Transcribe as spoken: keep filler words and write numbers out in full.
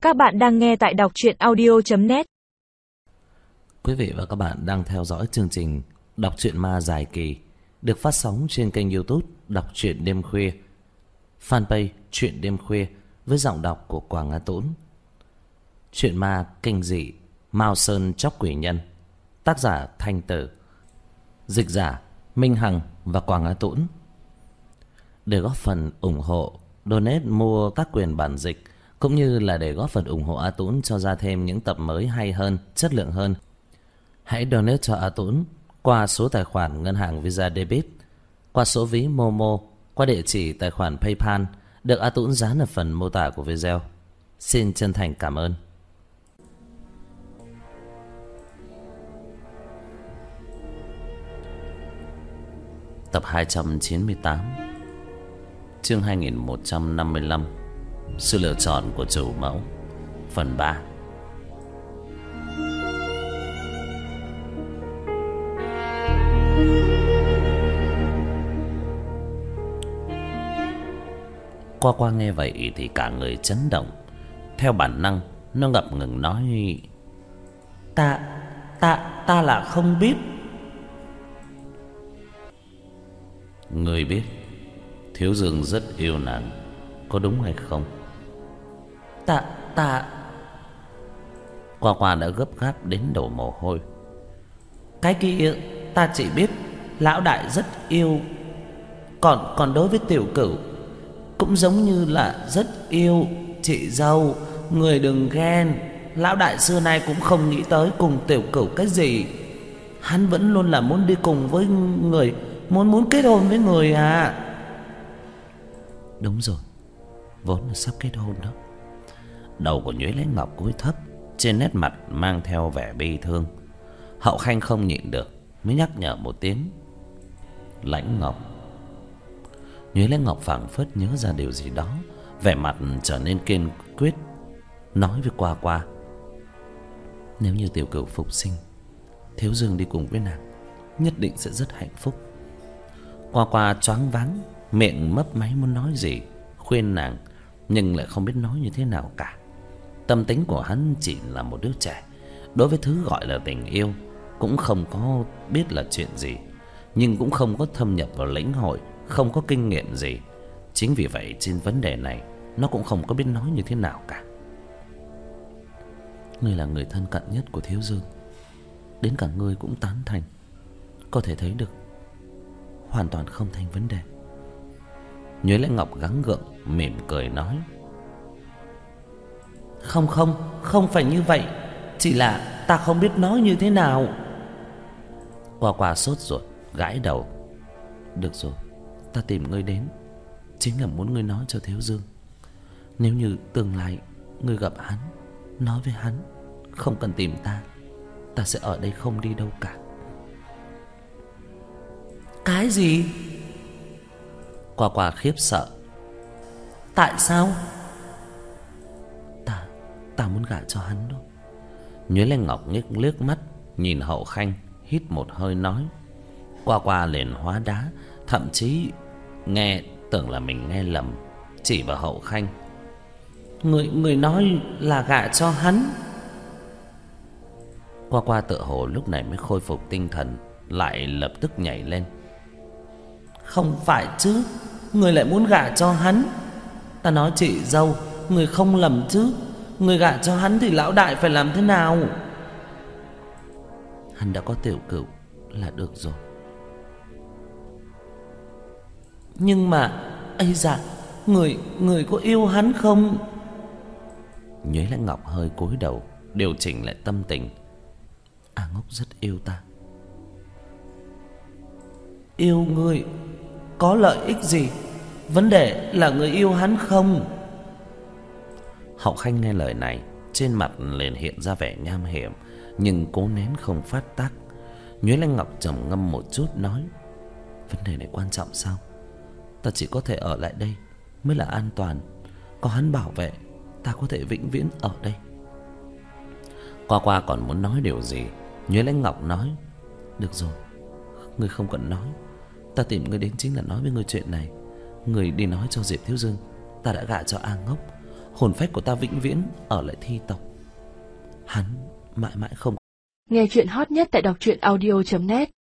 Các bạn đang nghe tại đọc truyện audio chấm net. Quý vị và các bạn đang theo dõi chương trình Đọc truyện ma dài kỳ được phát sóng trên kênh YouTube Đọc truyện đêm khuya, fanpage Truyện đêm khuya với giọng đọc của Quảng Á Tũng. Truyện ma kinh dị Mao Sơn Chóc Quỷ Nhân, tác giả Thanh Tử, dịch giả Minh Hằng và Quảng Á Tũng. Để góp phần ủng hộ, donate mua tác quyền bản dịch cũng như là để góp phần ủng hộ A Tũng cho ra thêm những tập mới hay hơn, chất lượng hơn, hãy donate cho A Tũng qua số tài khoản ngân hàng Visa Debit, qua số ví Momo, qua địa chỉ tài khoản PayPal được A Tũng dán ở phần mô tả của video. Xin chân thành cảm ơn. Tập hai trăm chín mươi tám, chương hai nghìn một trăm năm mươi lăm, sự lựa chọn của chủ mẫu, phần ba. Qua qua nghe vậy thì cả người chấn động. Theo bản năng nó ngập ngừng nói: Ta, ta, ta là không biết. Người biết Thiếu Dương rất yêu nàng, có đúng hay không? Ta, ta... Qua qua đã gấp gáp đến đổ mồ hôi. Cái kia ta chỉ biết lão đại rất yêu. Còn còn đối với tiểu cửu cũng giống như là rất yêu chị dâu. Người đừng ghen, lão đại xưa nay cũng không nghĩ tới cùng tiểu cửu cái gì. Hắn vẫn luôn là muốn đi cùng với người, Muốn muốn kết hôn với người à. Đúng rồi, vốn là sắp kết hôn đó. Đầu của Nhuế Lấy Ngọc cúi thấp, trên nét mặt mang theo vẻ bi thương. Hậu Khanh không nhịn được mới nhắc nhở một tiếng: Lãnh Ngọc. Nhuế Lấy Ngọc phảng phất nhớ ra điều gì đó, vẻ mặt trở nên kiên quyết, nói với Qua Qua: Nếu như tiểu cửu phục sinh, Thiếu Dương đi cùng với nàng nhất định sẽ rất hạnh phúc. Qua Qua choáng váng, miệng mấp máy muốn nói gì, khuyên nàng, nhưng lại không biết nói như thế nào cả. Tâm tính của hắn chỉ là một đứa trẻ, đối với thứ gọi là tình yêu cũng không có biết là chuyện gì, nhưng cũng không có thâm nhập vào lĩnh hội, không có kinh nghiệm gì. Chính vì vậy trên vấn đề này nó cũng không có biết nói như thế nào cả. Ngươi là người thân cận nhất của Thiếu Dương, đến cả ngươi cũng tán thành, có thể thấy được hoàn toàn không thành vấn đề. Nhuế Lấy Ngọc gắng gượng mỉm cười nói: Không không, không phải như vậy, chỉ là ta không biết nói như thế nào. Qua Qua sốt ruột gãi đầu: Được rồi, ta tìm ngươi đến chính là muốn ngươi nói cho Thiếu Dương, nếu như tương lai ngươi gặp hắn, nói với hắn không cần tìm ta, ta sẽ ở đây không đi đâu cả. Cái gì? Qua Qua khiếp sợ: Tại sao? Ta, ta muốn gả cho hắn đó. Nhuế Lên Ngọc nhếch liếc mắt nhìn Hậu Khanh, hít một hơi nói. Qua Qua liền hóa đá, thậm chí nghe tưởng là mình nghe lầm, chỉ vào Hậu Khanh: Người, người nói là gả cho hắn. Qua Qua tựa hồ lúc này mới khôi phục tinh thần, lại lập tức nhảy lên: Không phải chứ, người lại muốn gả cho hắn. Ta nói chị dâu, người không lầm chứ. Người gả cho hắn thì lão đại phải làm thế nào? Hắn đã có tiểu cửu là được rồi. Nhưng mà ây dạ, người, người có yêu hắn không? Nhuế Lãnh Ngọc hơi cúi đầu, điều chỉnh lại tâm tình. A Ngốc rất yêu ta. Yêu ngươi có lợi ích gì? Vấn đề là người yêu hắn không? Hậu Khanh nghe lời này, trên mặt liền hiện ra vẻ nham hiểm, nhưng cố nén không phát tác. Nhuế Lãnh Ngọc trầm ngâm một chút nói: Vấn đề này quan trọng sao? Ta chỉ có thể ở lại đây mới là an toàn. Có hắn bảo vệ, ta có thể vĩnh viễn ở đây. Qua Qua còn muốn nói điều gì, Nhuế Lãnh Ngọc nói: Được rồi, ngươi không cần nói. Ta tìm ngươi đến chính là nói với ngươi chuyện này. Ngươi đi nói cho Diệp Thiếu Dương ta đã gả cho A Ngốc. hồn phách của ta vĩnh viễn ở lại thi tộc. Hắn mãi mãi không. Nghe chuyện hot nhất tại đọc truyện audio chấm net.